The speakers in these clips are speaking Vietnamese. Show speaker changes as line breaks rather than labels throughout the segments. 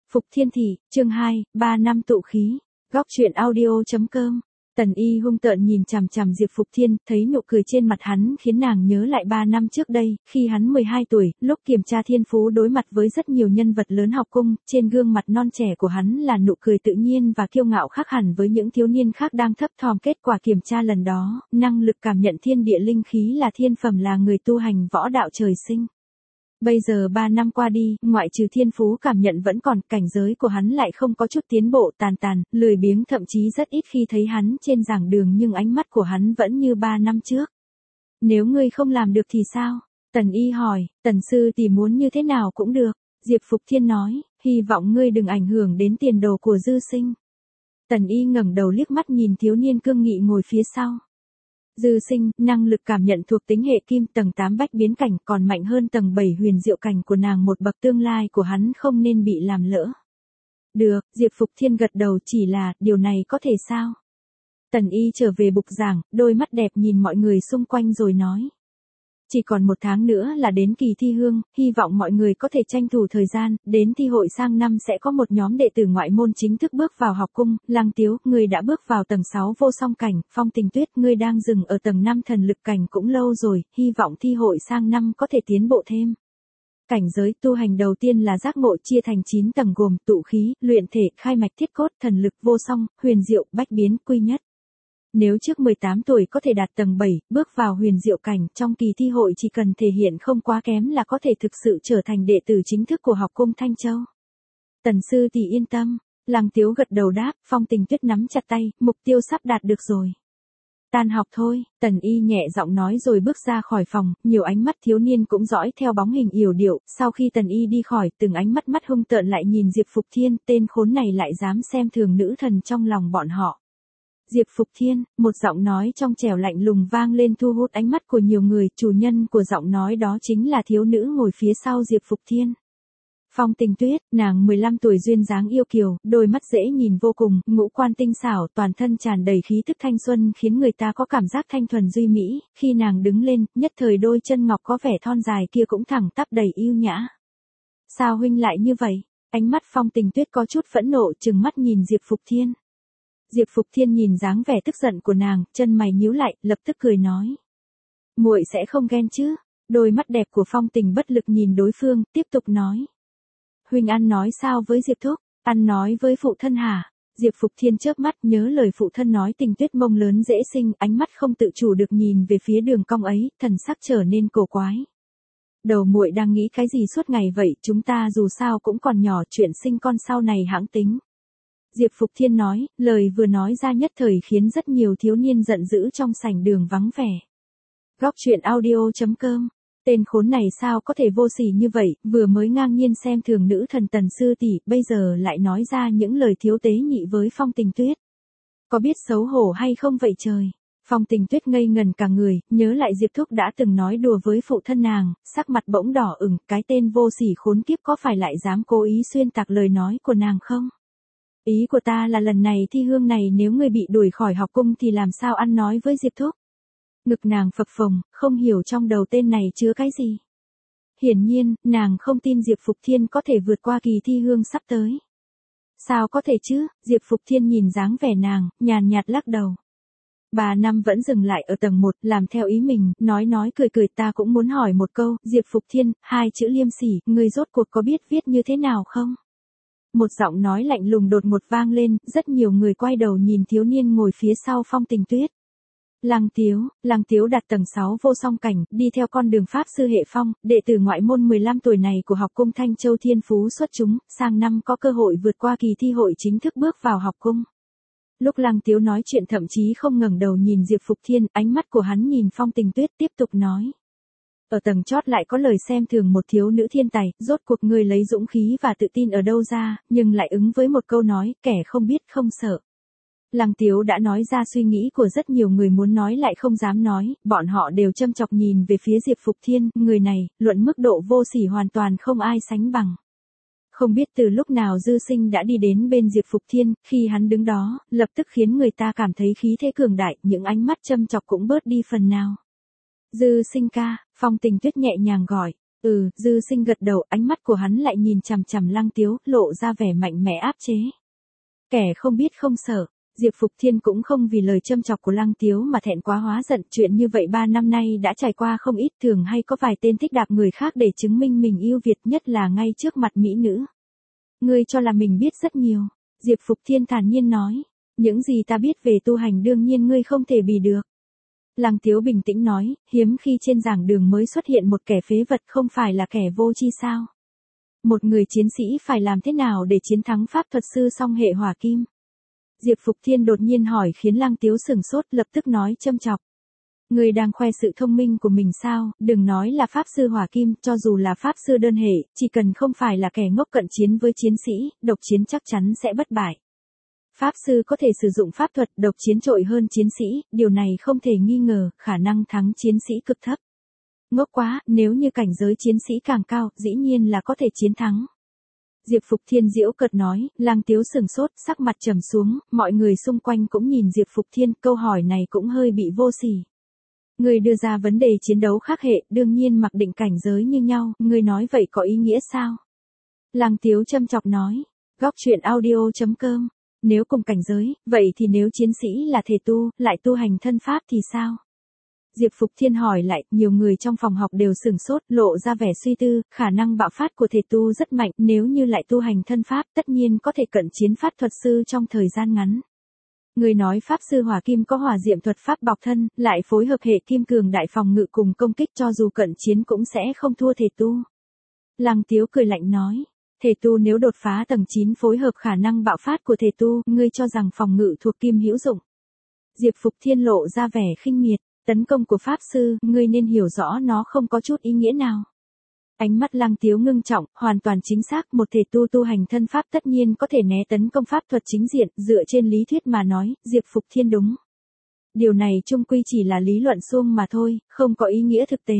Phục Thiên Thị, chương 2, 3 năm tụ khí. Góc truyện audio.com. Tần Y hung tợn nhìn chằm chằm Diệp Phục Thiên, thấy nụ cười trên mặt hắn khiến nàng nhớ lại 3 năm trước đây, khi hắn 12 tuổi, lúc kiểm tra thiên phú đối mặt với rất nhiều nhân vật lớn học cung, trên gương mặt non trẻ của hắn là nụ cười tự nhiên và kiêu ngạo khác hẳn với những thiếu niên khác đang thấp thỏm. Kết quả kiểm tra lần đó, năng lực cảm nhận thiên địa linh khí là thiên phẩm, là người tu hành võ đạo trời sinh. Bây giờ 3 năm qua đi, ngoại trừ thiên phú cảm nhận vẫn còn, cảnh giới của hắn lại không có chút tiến bộ, tàn, lười biếng, thậm chí rất ít khi thấy hắn trên giảng đường, nhưng ánh mắt của hắn vẫn như 3 năm trước. Nếu ngươi không làm được thì sao? Tần Y hỏi. Tần sư tỷ muốn như thế nào cũng được. Diệp Phục Thiên nói, hy vọng ngươi đừng ảnh hưởng đến tiền đồ của Dư Sinh. Tần Y ngẩng đầu liếc mắt nhìn thiếu niên cương nghị ngồi phía sau. Dư Sinh, năng lực cảm nhận thuộc tính hệ kim, tầng 8 bách biến cảnh, còn mạnh hơn tầng 7 huyền diệu cảnh của nàng một bậc, tương lai của hắn không nên bị làm lỡ. Được, Diệp Phục Thiên gật đầu, chỉ là, điều này có thể sao? Tần Y trở về bục giảng, đôi mắt đẹp nhìn mọi người xung quanh rồi nói. Chỉ còn 1 tháng nữa là đến kỳ thi hương, hy vọng mọi người có thể tranh thủ thời gian, đến thi hội sang năm sẽ có một nhóm đệ tử ngoại môn chính thức bước vào học cung. Lăng Tiếu, ngươi đã bước vào tầng 6 vô song cảnh, Phong Tình Tuyết, ngươi đang dừng ở tầng 5 thần lực cảnh cũng lâu rồi, hy vọng thi hội sang năm có thể tiến bộ thêm. Cảnh giới tu hành đầu tiên là giác ngộ, chia thành 9 tầng gồm tụ khí, luyện thể, khai mạch thiết cốt, thần lực, vô song, huyền diệu, bách biến, quy nhất. Nếu trước 18 tuổi có thể đạt tầng 7, bước vào huyền diệu cảnh, trong kỳ thi hội chỉ cần thể hiện không quá kém là có thể thực sự trở thành đệ tử chính thức của học cung Thanh Châu. Tần sư tỷ yên tâm. Lăng Tiếu gật đầu đáp. Phong Tình Tuyết nắm chặt tay, mục tiêu sắp đạt được rồi. Tan học thôi, Tần Y nhẹ giọng nói rồi bước ra khỏi phòng, nhiều ánh mắt thiếu niên cũng dõi theo bóng hình yểu điệu. Sau khi Tần Y đi khỏi, từng ánh mắt hung tợn lại nhìn Diệp Phục Thiên, tên khốn này lại dám xem thường nữ thần trong lòng bọn họ. Diệp Phục Thiên, một giọng nói trong trẻo lạnh lùng vang lên thu hút ánh mắt của nhiều người, chủ nhân của giọng nói đó chính là thiếu nữ ngồi phía sau Diệp Phục Thiên. Phong Tình Tuyết, nàng 15 tuổi, duyên dáng yêu kiều, đôi mắt dễ nhìn vô cùng, ngũ quan tinh xảo, toàn thân tràn đầy khí thức thanh xuân khiến người ta có cảm giác thanh thuần duy mỹ, khi nàng đứng lên, nhất thời đôi chân ngọc có vẻ thon dài kia cũng thẳng tắp đầy yêu nhã. Sao huynh lại như vậy? Ánh mắt Phong Tình Tuyết có chút phẫn nộ, trừng mắt nhìn Diệp Phục Thiên. Diệp Phục Thiên nhìn dáng vẻ tức giận của nàng, chân mày nhíu lại, lập tức cười nói. Muội sẽ không ghen chứ? Đôi mắt đẹp của Phong Tình bất lực nhìn đối phương, tiếp tục nói. Huynh ăn nói sao với Diệp thúc? Ăn nói với phụ thân hả? Diệp Phục Thiên chớp mắt nhớ lời phụ thân nói, Tình Tuyết mông lớn dễ sinh, ánh mắt không tự chủ được nhìn về phía đường cong ấy, thần sắc trở nên cổ quái. Đầu muội đang nghĩ cái gì suốt ngày vậy? Chúng ta dù sao cũng còn nhỏ, chuyện sinh con sau này hãng tính. Diệp Phục Thiên nói, lời vừa nói ra nhất thời khiến rất nhiều thiếu niên giận dữ trong sảnh đường vắng vẻ. Góc truyện audio.com. Tên khốn này sao có thể vô sỉ như vậy, vừa mới ngang nhiên xem thường nữ thần Tần sư tỷ, bây giờ lại nói ra những lời thiếu tế nhị với Phong Tình Tuyết. Có biết xấu hổ hay không vậy trời? Phong Tình Tuyết ngây ngần cả người, nhớ lại Diệp thúc đã từng nói đùa với phụ thân nàng, sắc mặt bỗng đỏ ửng, cái tên vô sỉ khốn kiếp có phải lại dám cố ý xuyên tạc lời nói của nàng không? Ý của ta là lần này thi hương này nếu ngươi bị đuổi khỏi học cung thì làm sao ăn nói với Diệp thúc? Ngực nàng phập phồng, không hiểu trong đầu tên này chứa cái gì. Hiển nhiên, nàng không tin Diệp Phục Thiên có thể vượt qua kỳ thi hương sắp tới. Sao có thể chứ? Diệp Phục Thiên nhìn dáng vẻ nàng, nhàn nhạt lắc đầu. 3 năm vẫn dừng lại ở tầng 1, làm theo ý mình, nói cười, ta cũng muốn hỏi một câu, Diệp Phục Thiên, 2 chữ liêm sỉ, ngươi rốt cuộc có biết viết như thế nào không? Một giọng nói lạnh lùng đột ngột vang lên, rất nhiều người quay đầu nhìn thiếu niên ngồi phía sau Phong Tình Tuyết. Lăng Tiếu đạt tầng 6 vô song cảnh, đi theo con đường pháp sư hệ phong, đệ tử ngoại môn 15 tuổi này của học cung Thanh Châu thiên phú xuất chúng, sang năm có cơ hội vượt qua kỳ thi hội chính thức bước vào học cung. Lúc Lăng Tiếu nói chuyện thậm chí không ngẩng đầu nhìn Diệp Phục Thiên, ánh mắt của hắn nhìn Phong Tình Tuyết tiếp tục nói. Ở tầng chót lại có lời xem thường một thiếu nữ thiên tài, rốt cuộc ngươi lấy dũng khí và tự tin ở đâu ra, nhưng lại ứng với một câu nói, kẻ không biết không sợ. Lăng Tiếu đã nói ra suy nghĩ của rất nhiều người muốn nói lại không dám nói, bọn họ đều châm chọc nhìn về phía Diệp Phục Thiên, người này, luận mức độ vô sỉ hoàn toàn không ai sánh bằng. Không biết từ lúc nào Dư Sinh đã đi đến bên Diệp Phục Thiên, khi hắn đứng đó, lập tức khiến người ta cảm thấy khí thế cường đại, những ánh mắt châm chọc cũng bớt đi phần nào. Dư Sinh ca, Phong Tình Tuyết nhẹ nhàng gọi. Dư Sinh gật đầu, ánh mắt của hắn lại nhìn chằm chằm Lăng Tiếu, lộ ra vẻ mạnh mẽ áp chế. Kẻ không biết không sợ. Diệp Phục Thiên cũng không vì lời châm chọc của Lăng Tiếu mà thẹn quá hóa giận, chuyện như vậy 3 năm nay đã trải qua không ít, thường hay có vài tên thích đạp người khác để chứng minh mình yêu Việt, nhất là ngay trước mặt mỹ nữ. Ngươi cho là mình biết rất nhiều. Diệp Phục Thiên thản nhiên nói, những gì ta biết về tu hành đương nhiên ngươi không thể bì được. Lăng Tiếu bình tĩnh nói, hiếm khi trên giảng đường mới xuất hiện một kẻ phế vật, không phải là kẻ vô tri sao? Một người chiến sĩ phải làm thế nào để chiến thắng pháp thuật sư song hệ hỏa kim? Diệp Phục Thiên đột nhiên hỏi khiến Lăng Tiếu sửng sốt, lập tức nói châm chọc. Người đang khoe sự thông minh của mình sao? Đừng nói là pháp sư hỏa kim, cho dù là pháp sư đơn hệ, chỉ cần không phải là kẻ ngốc cận chiến với chiến sĩ, độc chiến chắc chắn sẽ bất bại. Pháp sư có thể sử dụng pháp thuật độc chiến trội hơn chiến sĩ, điều này không thể nghi ngờ, khả năng thắng chiến sĩ cực thấp. Ngốc quá, nếu như cảnh giới chiến sĩ càng cao, dĩ nhiên là có thể chiến thắng. Diệp Phục Thiên giễu cợt nói, Lăng Tiếu sửng sốt, sắc mặt trầm xuống, mọi người xung quanh cũng nhìn Diệp Phục Thiên, câu hỏi này cũng hơi bị vô sỉ. Người đưa ra vấn đề chiến đấu khác hệ, đương nhiên mặc định cảnh giới như nhau, người nói vậy có ý nghĩa sao? Lăng Tiếu châm chọc nói, góc truyện audio.com, nếu cùng cảnh giới, vậy thì nếu chiến sĩ là thể tu, lại tu hành thân pháp thì sao? Diệp Phục Thiên hỏi lại, nhiều người trong phòng học đều sửng sốt, lộ ra vẻ suy tư, khả năng bạo phát của thể tu rất mạnh, nếu như lại tu hành thân pháp, tất nhiên có thể cận chiến pháp thuật sư trong thời gian ngắn. Người nói pháp sư hỏa kim có hỏa diệm thuật pháp bọc thân, lại phối hợp hệ kim cường đại phòng ngự cùng công kích, cho dù cận chiến cũng sẽ không thua thể tu. Lăng Tiếu cười lạnh nói, thể tu nếu đột phá tầng 9 phối hợp khả năng bạo phát của thể tu, ngươi cho rằng phòng ngự thuộc kim hữu dụng. Diệp Phục Thiên lộ ra vẻ khinh miệt, tấn công của pháp sư, ngươi nên hiểu rõ nó không có chút ý nghĩa nào. Ánh mắt Lăng Tiếu ngưng trọng, hoàn toàn chính xác, một thể tu hành thân pháp tất nhiên có thể né tấn công pháp thuật chính diện, dựa trên lý thuyết mà nói, Diệp Phục Thiên đúng. Điều này chung quy chỉ là lý luận suông mà thôi, không có ý nghĩa thực tế.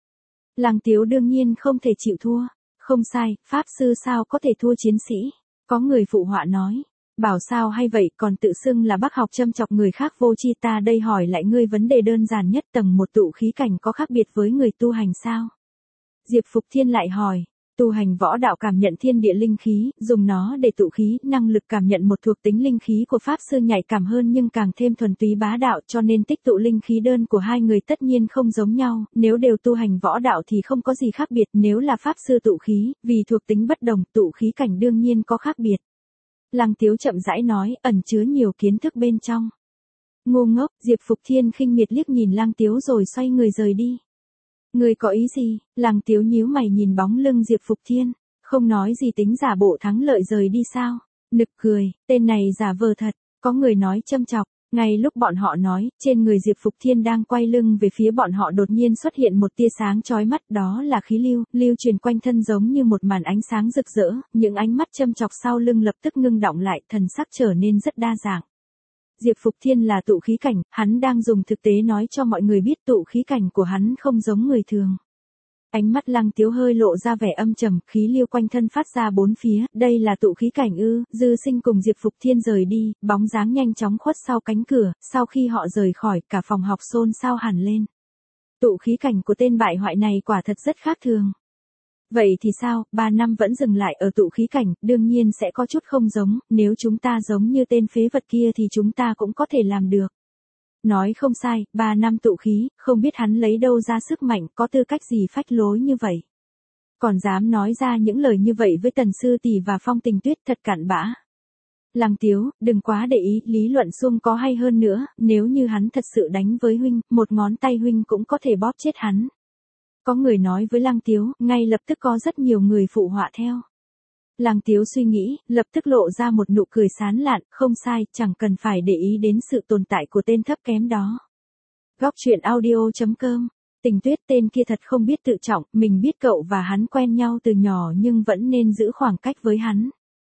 Lăng Tiếu đương nhiên không thể chịu thua. Không sai, pháp sư sao có thể thua chiến sĩ? Có người phụ họa nói. Bảo sao hay vậy, còn tự xưng là bác học châm chọc người khác vô tri, ta đây hỏi lại ngươi vấn đề đơn giản nhất, tầng 1 tụ khí cảnh có khác biệt với người tu hành sao? Diệp Phục Thiên lại hỏi, tu hành võ đạo cảm nhận thiên địa linh khí, dùng nó để tụ khí, năng lực cảm nhận một thuộc tính linh khí của pháp sư nhạy cảm hơn nhưng càng thêm thuần túy bá đạo, cho nên tích tụ linh khí đơn của hai người tất nhiên không giống nhau, nếu đều tu hành võ đạo thì không có gì khác biệt, nếu là pháp sư tụ khí, vì thuộc tính bất đồng, tụ khí cảnh đương nhiên có khác biệt. Lăng Tiếu chậm rãi nói, ẩn chứa nhiều kiến thức bên trong. Ngu ngốc, Diệp Phục Thiên khinh miệt liếc nhìn Lăng Tiếu rồi xoay người rời đi. Người có ý gì? Lăng Tiếu nhíu mày nhìn bóng lưng Diệp Phục Thiên, không nói gì tính giả bộ thắng lợi rời đi sao? Nực cười, tên này giả vờ thật, có người nói châm chọc. Ngay lúc bọn họ nói, trên người Diệp Phục Thiên đang quay lưng về phía bọn họ đột nhiên xuất hiện một tia sáng chói mắt, đó là khí lưu truyền quanh thân giống như một màn ánh sáng rực rỡ, những ánh mắt châm chọc sau lưng lập tức ngưng đọng lại, thần sắc trở nên rất đa dạng. Diệp Phục Thiên là tụ khí cảnh, hắn đang dùng thực tế nói cho mọi người biết tụ khí cảnh của hắn không giống người thường. Ánh mắt Lăng Tiếu hơi lộ ra vẻ âm trầm, khí lưu quanh thân phát ra bốn phía, đây là tụ khí cảnh ư? Dư Sinh cùng Diệp Phục Thiên rời đi, bóng dáng nhanh chóng khuất sau cánh cửa, sau khi họ rời khỏi, cả phòng học xôn xao hẳn lên. Tụ khí cảnh của tên bại hoại này quả thật rất khác thường. Vậy thì sao, 3 năm vẫn dừng lại ở tụ khí cảnh, đương nhiên sẽ có chút không giống, nếu chúng ta giống như tên phế vật kia thì chúng ta cũng có thể làm được. Nói không sai, 3 năm tụ khí, không biết hắn lấy đâu ra sức mạnh, có tư cách gì phách lối như vậy. Còn dám nói ra những lời như vậy với Tần Sư Tỷ và Phong Tình Tuyết, thật cặn bã. Lăng Tiếu, đừng quá để ý, lý luận suông có hay hơn nữa, nếu như hắn thật sự đánh với huynh, một ngón tay huynh cũng có thể bóp chết hắn. Có người nói với Lăng Tiếu, ngay lập tức có rất nhiều người phụ họa theo. Lăng Tiếu suy nghĩ, lập tức lộ ra một nụ cười sán lạn, không sai, chẳng cần phải để ý đến sự tồn tại của tên thấp kém đó. Góc truyện audio.com, Tình Tuyết, tên kia thật không biết tự trọng, mình biết cậu và hắn quen nhau từ nhỏ nhưng vẫn nên giữ khoảng cách với hắn.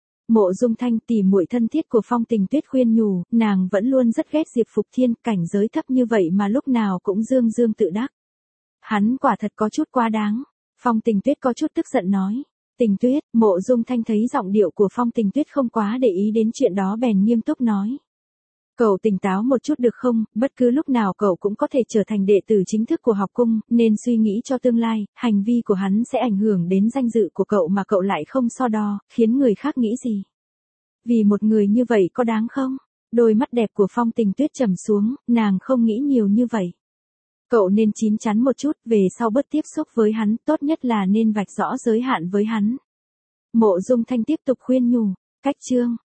Mộ Dung Thanh, tỉ muội thân thiết của Phong Tình Tuyết khuyên nhủ, nàng vẫn luôn rất ghét Diệp Phục Thiên, cảnh giới thấp như vậy mà lúc nào cũng dương dương tự đắc. Hắn quả thật có chút quá đáng. Phong Tình Tuyết có chút tức giận nói. Tình Tuyết, Mộ Dung Thanh thấy giọng điệu của Phong Tình Tuyết không quá để ý đến chuyện đó bèn nghiêm túc nói. Cậu tỉnh táo một chút được không, bất cứ lúc nào cậu cũng có thể trở thành đệ tử chính thức của học cung, nên suy nghĩ cho tương lai, hành vi của hắn sẽ ảnh hưởng đến danh dự của cậu mà cậu lại không so đo, khiến người khác nghĩ gì. Vì một người như vậy có đáng không? Đôi mắt đẹp của Phong Tình Tuyết trầm xuống, nàng không nghĩ nhiều như vậy. Cậu nên chín chắn một chút, về sau bớt tiếp xúc với hắn, tốt nhất là nên vạch rõ giới hạn với hắn. Mộ Dung Thanh tiếp tục khuyên nhủ, cách chương